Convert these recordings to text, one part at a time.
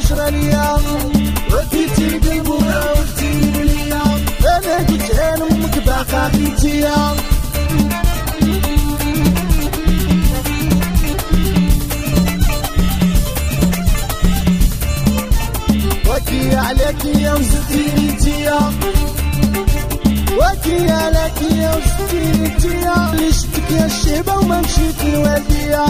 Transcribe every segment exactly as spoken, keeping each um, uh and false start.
عشرة ليا وديتي القلب وراوتي ليا انا قلت انا امك باقا بيتيا وكي عليك يا وزدتيني انتيا وكي عليك يا وزدتيني انتيا اللي شفتك يا الشيبة وما مشيت لوالديا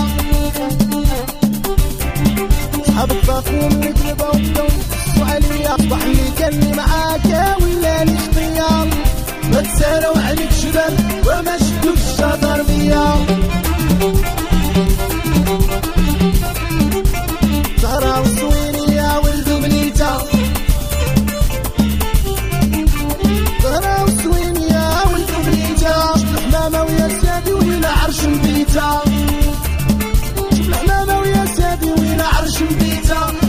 صحابك فاقوا من قلبة وبداو يقصوا عليا صبح اللي كاني معاك ولاني خطية ما تساراو عليك شباب وما شدوك الشاطر بيا زهرة وصوينية ولدو بنيتا زهرة وصوينية ولدو بنيتا شوف الحمامة ويا سادي ويلا عرش مبيتا شوف الحمامة ويا سادي ويلا عرش مبيتا